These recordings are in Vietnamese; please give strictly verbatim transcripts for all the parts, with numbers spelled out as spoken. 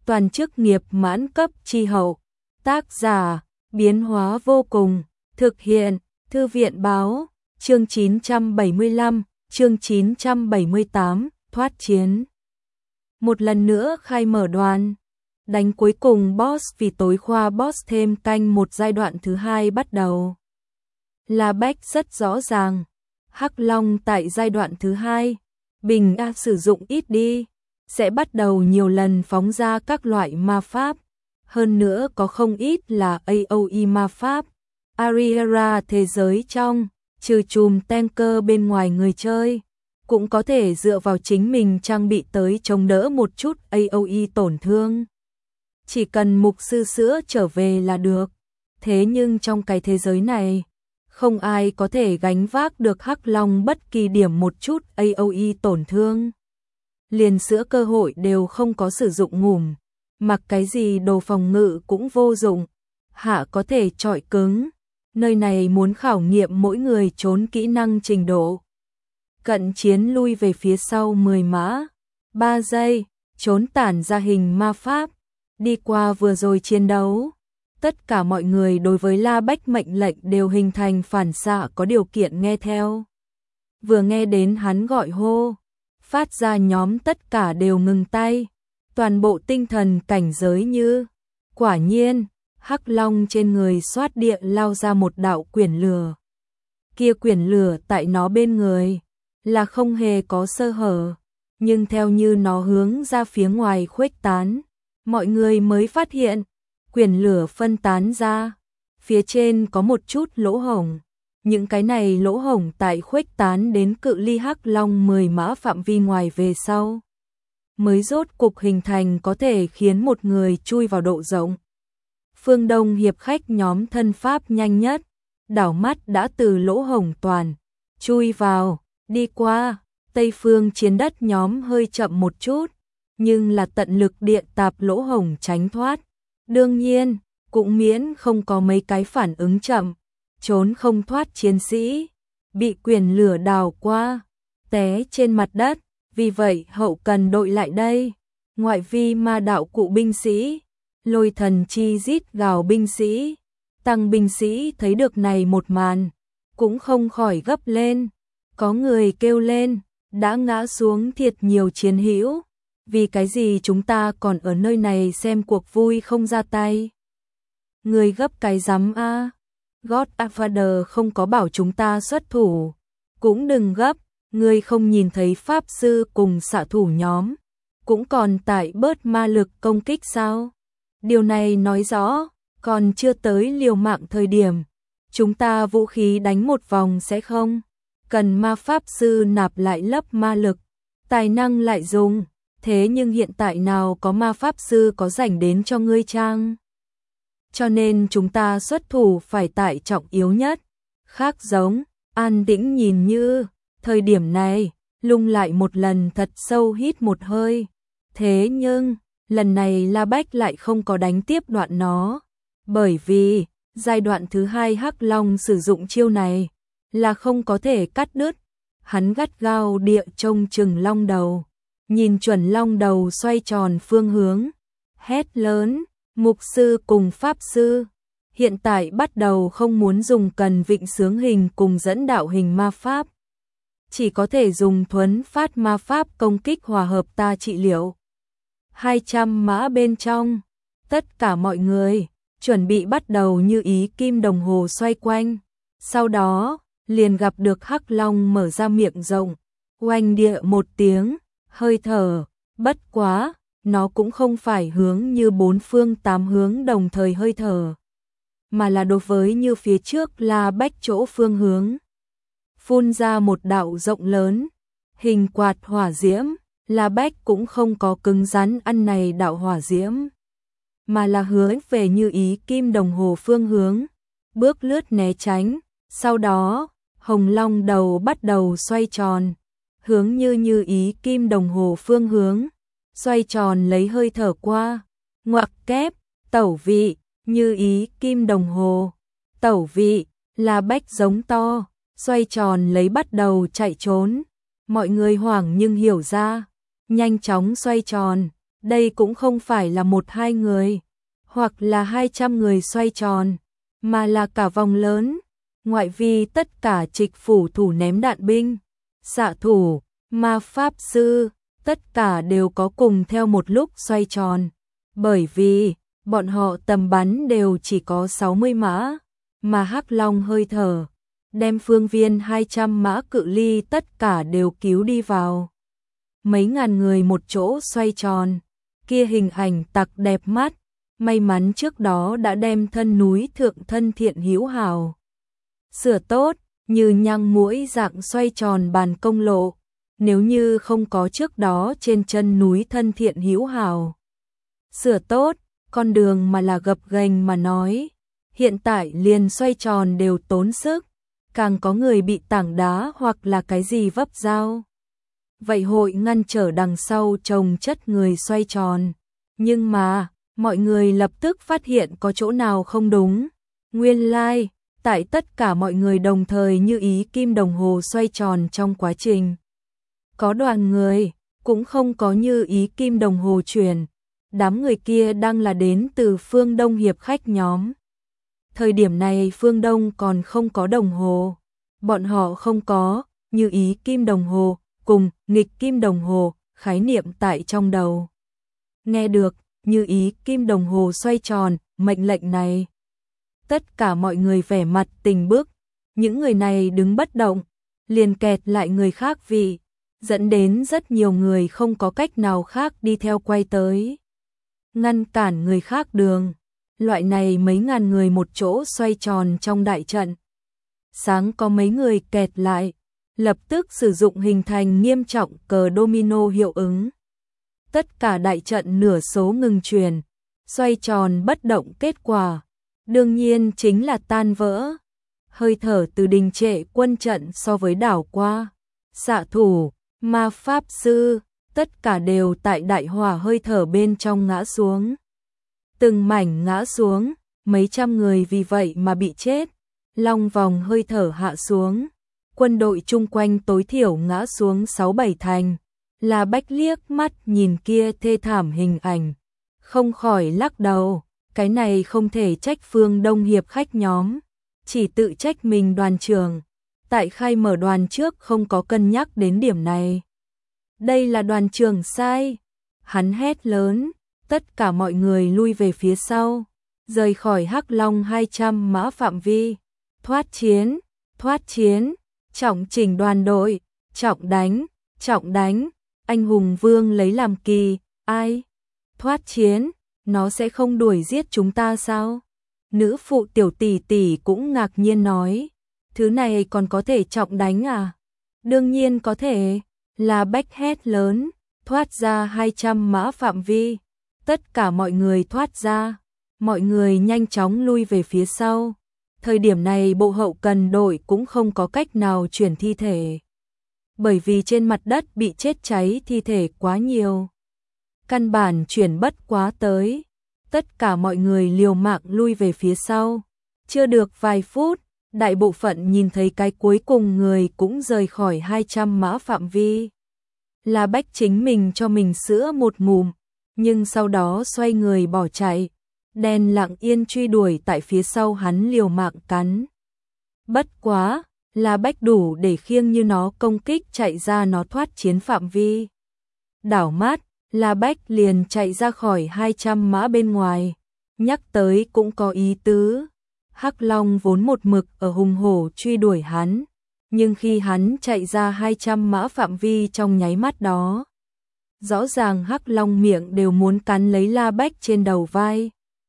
toàn chức nghiệp mãn cấp chi hậu. Tác giả, biến hóa vô cùng, thực hiện, Thư viện báo, chương chín trăm bảy mươi lăm, chương chín trăm bảy mươi tám, thoát chiến. Một lần nữa khai mở đoàn, đánh cuối cùng boss vì tối khoa boss thêm canh một giai đoạn thứ hai bắt đầu. La Bách rất rõ ràng, Hắc Long tại giai đoạn thứ hai, bình A sử dụng ít đi, sẽ bắt đầu nhiều lần phóng ra các loại ma pháp, hơn nữa có không ít là a o e ma pháp. Ariera thế giới trong, trừ chùm tanker bên ngoài người chơi, cũng có thể dựa vào chính mình trang bị tới chống đỡ một chút a o e tổn thương. Chỉ cần mục sư sữa trở về là được. Thế nhưng trong cái thế giới này, không ai có thể gánh vác được Hắc Long bất kỳ điểm một chút a o e tổn thương. Liền sữa cơ hội đều không có sử dụng ngủm, mặc cái gì đồ phòng ngự cũng vô dụng, hạ có thể chọi cứng. Nơi này muốn khảo nghiệm mỗi người trốn kỹ năng trình độ. Cận chiến lui về phía sau mười mã, ba giây, trốn tản ra hình ma pháp, đi qua vừa rồi chiến đấu. Tất cả mọi người đối với La Bách mệnh lệnh đều hình thành phản xạ có điều kiện nghe theo. Vừa nghe đến hắn gọi hô, phát ra nhóm tất cả đều ngừng tay, toàn bộ tinh thần cảnh giới như, quả nhiên, Hắc Long trên người xoát địa lao ra một đạo quyển lửa. Kia quyển lửa tại nó bên người, là không hề có sơ hở, nhưng theo như nó hướng ra phía ngoài khuếch tán, mọi người mới phát hiện, quyển lửa phân tán ra, phía trên có một chút lỗ hổng. Những cái này lỗ hổng tại khuếch tán đến cự ly Hắc Long mười mã phạm vi ngoài về sau, mới rốt cục hình thành có thể khiến một người chui vào độ rộng. Phương Đông hiệp khách nhóm thân pháp nhanh nhất, đảo mắt đã từ lỗ hổng toàn, chui vào, đi qua. Tây phương chiến đất nhóm hơi chậm một chút, nhưng là tận lực điện tạp lỗ hổng tránh thoát. Đương nhiên, cũng miễn không có mấy cái phản ứng chậm, trốn không thoát chiến sĩ, bị quyền lửa đào qua, té trên mặt đất, vì vậy hậu cần đội lại đây. Ngoại vi ma đạo cụ binh sĩ, lôi thần chi rít gào binh sĩ, tăng binh sĩ thấy được này một màn, cũng không khỏi gấp lên, có người kêu lên, đã ngã xuống thiệt nhiều chiến hữu, vì cái gì chúng ta còn ở nơi này xem cuộc vui không ra tay. Người gấp cái rắm a, Godfather không có bảo chúng ta xuất thủ, cũng đừng gấp, người không nhìn thấy pháp sư cùng xạ thủ nhóm, cũng còn tại bớt ma lực công kích sao? Điều này nói rõ, còn chưa tới liều mạng thời điểm, chúng ta vũ khí đánh một vòng sẽ không? Cần ma pháp sư nạp lại lấp ma lực, tài năng lại dùng, thế nhưng hiện tại nào có ma pháp sư có rảnh đến cho ngươi trang. Cho nên chúng ta xuất thủ phải tại trọng yếu nhất, khác giống, an tĩnh nhìn như, thời điểm này, lung lại một lần thật sâu hít một hơi. Thế nhưng, lần này La Bách lại không có đánh tiếp đoạn nó, bởi vì, giai đoạn thứ hai Hắc Long sử dụng chiêu này, là không có thể cắt đứt. Hắn gắt gao địa trông chừng long đầu, nhìn chuẩn long đầu xoay tròn phương hướng, hét lớn, mục sư cùng pháp sư, hiện tại bắt đầu không muốn dùng cần vịnh sướng hình cùng dẫn đạo hình ma pháp, chỉ có thể dùng thuấn phát ma pháp công kích hòa hợp ta trị liệu. hai trăm mã bên trong, tất cả mọi người chuẩn bị bắt đầu như ý kim đồng hồ xoay quanh, sau đó liền gặp được Hắc Long mở ra miệng rộng, oanh địa một tiếng, hơi thở, bất quá, nó cũng không phải hướng như bốn phương tám hướng đồng thời hơi thở, mà là đối với như phía trước La Bách chỗ phương hướng. Phun ra một đạo rộng lớn, hình quạt hỏa diễm, La Bách cũng không có cứng rắn ăn này đạo hỏa diễm, mà là hướng về như ý kim đồng hồ phương hướng, bước lướt né tránh, sau đó, hồng long đầu bắt đầu xoay tròn, hướng như như ý kim đồng hồ phương hướng, xoay tròn lấy hơi thở qua, ngoặc kép, tẩu vị, như ý kim đồng hồ, tẩu vị, La Bách giống to, xoay tròn lấy bắt đầu chạy trốn, mọi người hoảng nhưng hiểu ra, nhanh chóng xoay tròn, Đây cũng không phải là một hai người, hoặc là hai trăm người xoay tròn, mà là cả vòng lớn, ngoại vi tất cả trịch phủ thủ ném đạn binh, xạ thủ, ma pháp sư, tất cả đều có cùng theo một lúc xoay tròn, bởi vì bọn họ tầm bắn đều chỉ có sáu mươi mã, mà Hắc Long hơi thở đem phương viên hai trăm mã cự ly tất cả đều cứu đi vào. Mấy ngàn người một chỗ xoay tròn, kia hình ảnh tặc đẹp mắt, may mắn trước đó đã đem thân núi thượng thân thiện hữu hào sửa tốt, như nhăng muỗi dạng xoay tròn bàn công lộ, nếu như không có trước đó trên chân núi thân thiện hữu hào sửa tốt, con đường mà là gập ghềnh mà nói, hiện tại liền xoay tròn đều tốn sức, càng có người bị tảng đá hoặc là cái gì vấp dao. Vậy hội ngăn trở đằng sau chồng chất người xoay tròn, nhưng mà mọi người lập tức phát hiện có chỗ nào không đúng. Nguyên lai, like, tại tất cả mọi người đồng thời như ý kim đồng hồ xoay tròn trong quá trình. Có đoàn người, cũng không có như ý kim đồng hồ chuyển, đám người kia đang là đến từ phương Đông hiệp khách nhóm. Thời điểm này phương Đông còn không có đồng hồ, bọn họ không có như ý kim đồng hồ, cùng nghịch kim đồng hồ, khái niệm tại trong đầu. Nghe được như ý kim đồng hồ xoay tròn, mệnh lệnh này. Tất cả mọi người vẻ mặt tình bức, những người này đứng bất động, liền kẹt lại người khác vị, dẫn đến rất nhiều người không có cách nào khác đi theo quay tới. Ngăn cản người khác đường, loại này mấy ngàn người một chỗ xoay tròn trong đại trận. Sáng có mấy người kẹt lại, lập tức sử dụng hình thành nghiêm trọng cờ domino hiệu ứng. Tất cả đại trận nửa số ngừng chuyển, xoay tròn bất động kết quả, đương nhiên chính là tan vỡ. Hơi thở từ đình trệ quân trận so với đảo qua, xạ thủ, ma pháp sư, tất cả đều tại đại hỏa hơi thở bên trong ngã xuống. Từng mảnh ngã xuống, mấy trăm người vì vậy mà bị chết, long vòng hơi thở hạ xuống. Quân đội chung quanh tối thiểu ngã xuống sáu bảy thành, là Bách liếc mắt nhìn kia thê thảm hình ảnh, không khỏi lắc đầu, cái này không thể trách phương Đông hiệp khách nhóm, chỉ tự trách mình đoàn trưởng, tại khai mở đoàn trước không có cân nhắc đến điểm này. Đây là đoàn trưởng sai, hắn hét lớn, tất cả mọi người lui về phía sau, rời khỏi Hắc Long hai trăm mã phạm vi, thoát chiến, thoát chiến. Trọng chỉnh đoàn đội, trọng đánh, trọng đánh, anh hùng vương lấy làm kỳ, ai? Thoát chiến, nó sẽ không đuổi giết chúng ta sao? Nữ phụ tiểu tỷ tỷ cũng ngạc nhiên nói, thứ này còn có thể trọng đánh à? Đương nhiên có thể, là Bách hét lớn, thoát ra hai trăm mã phạm vi, tất cả mọi người thoát ra, mọi người nhanh chóng lui về phía sau. Thời điểm này bộ hậu cần đội cũng không có cách nào chuyển thi thể. Bởi vì trên mặt đất bị chết cháy thi thể quá nhiều. Căn bản chuyển bất quá tới. Tất cả mọi người liều mạng lui về phía sau. Chưa được vài phút, đại bộ phận nhìn thấy cái cuối cùng người cũng rời khỏi hai trăm mã phạm vi. Là Bách chính mình cho mình sữa một ngụm, nhưng sau đó xoay người bỏ chạy. Đen lặng yên truy đuổi tại phía sau hắn liều mạng cắn. Bất quá, là Bách đủ để khiêng như nó công kích chạy ra nó thoát chiến phạm vi. Đảo mắt, là Bách liền chạy ra khỏi hai trăm mã bên ngoài. Nhắc tới cũng có ý tứ. Hắc Long vốn một mực ở hùng hổ truy đuổi hắn. Nhưng khi hắn chạy ra hai trăm mã phạm vi trong nháy mắt đó. Rõ ràng Hắc Long miệng đều muốn cắn lấy La Bách trên đầu vai.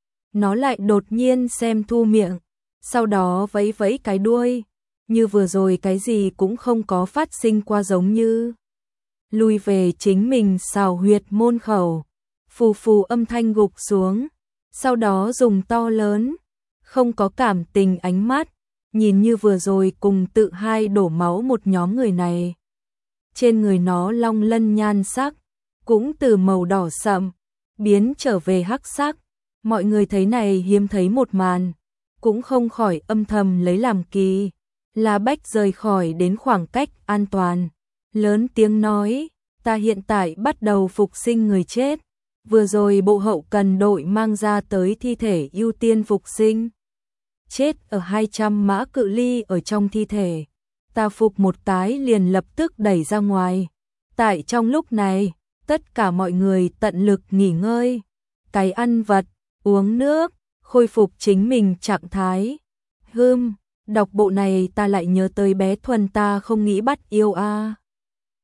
Nó lại đột nhiên xem thu miệng, sau đó vẫy vẫy cái đuôi, như vừa rồi cái gì cũng không có phát sinh qua giống như. Lui về chính mình xào huyệt môn khẩu, phù phù âm thanh gục xuống, sau đó dùng to lớn, không có cảm tình ánh mắt, nhìn như vừa rồi cùng tự hai đổ máu một nhóm người này. Trên người nó long lân nhan sắc, cũng từ màu đỏ sậm, biến trở về hắc sắc. Mọi người thấy này hiếm thấy một màn, cũng không khỏi âm thầm lấy làm kỳ. La Bách rời khỏi đến khoảng cách an toàn, lớn tiếng nói, ta hiện tại bắt đầu phục sinh người chết, vừa rồi bộ hậu cần đội mang ra tới thi thể ưu tiên phục sinh. Chết ở hai trăm mã cự ly ở trong thi thể. Ta phục một cái liền lập tức đẩy ra ngoài. Tại trong lúc này, tất cả mọi người tận lực nghỉ ngơi, cái ăn vật, uống nước, khôi phục chính mình trạng thái. Hừm, đọc bộ này ta lại nhớ tới bé Thuần ta không nghĩ bắt yêu a. À.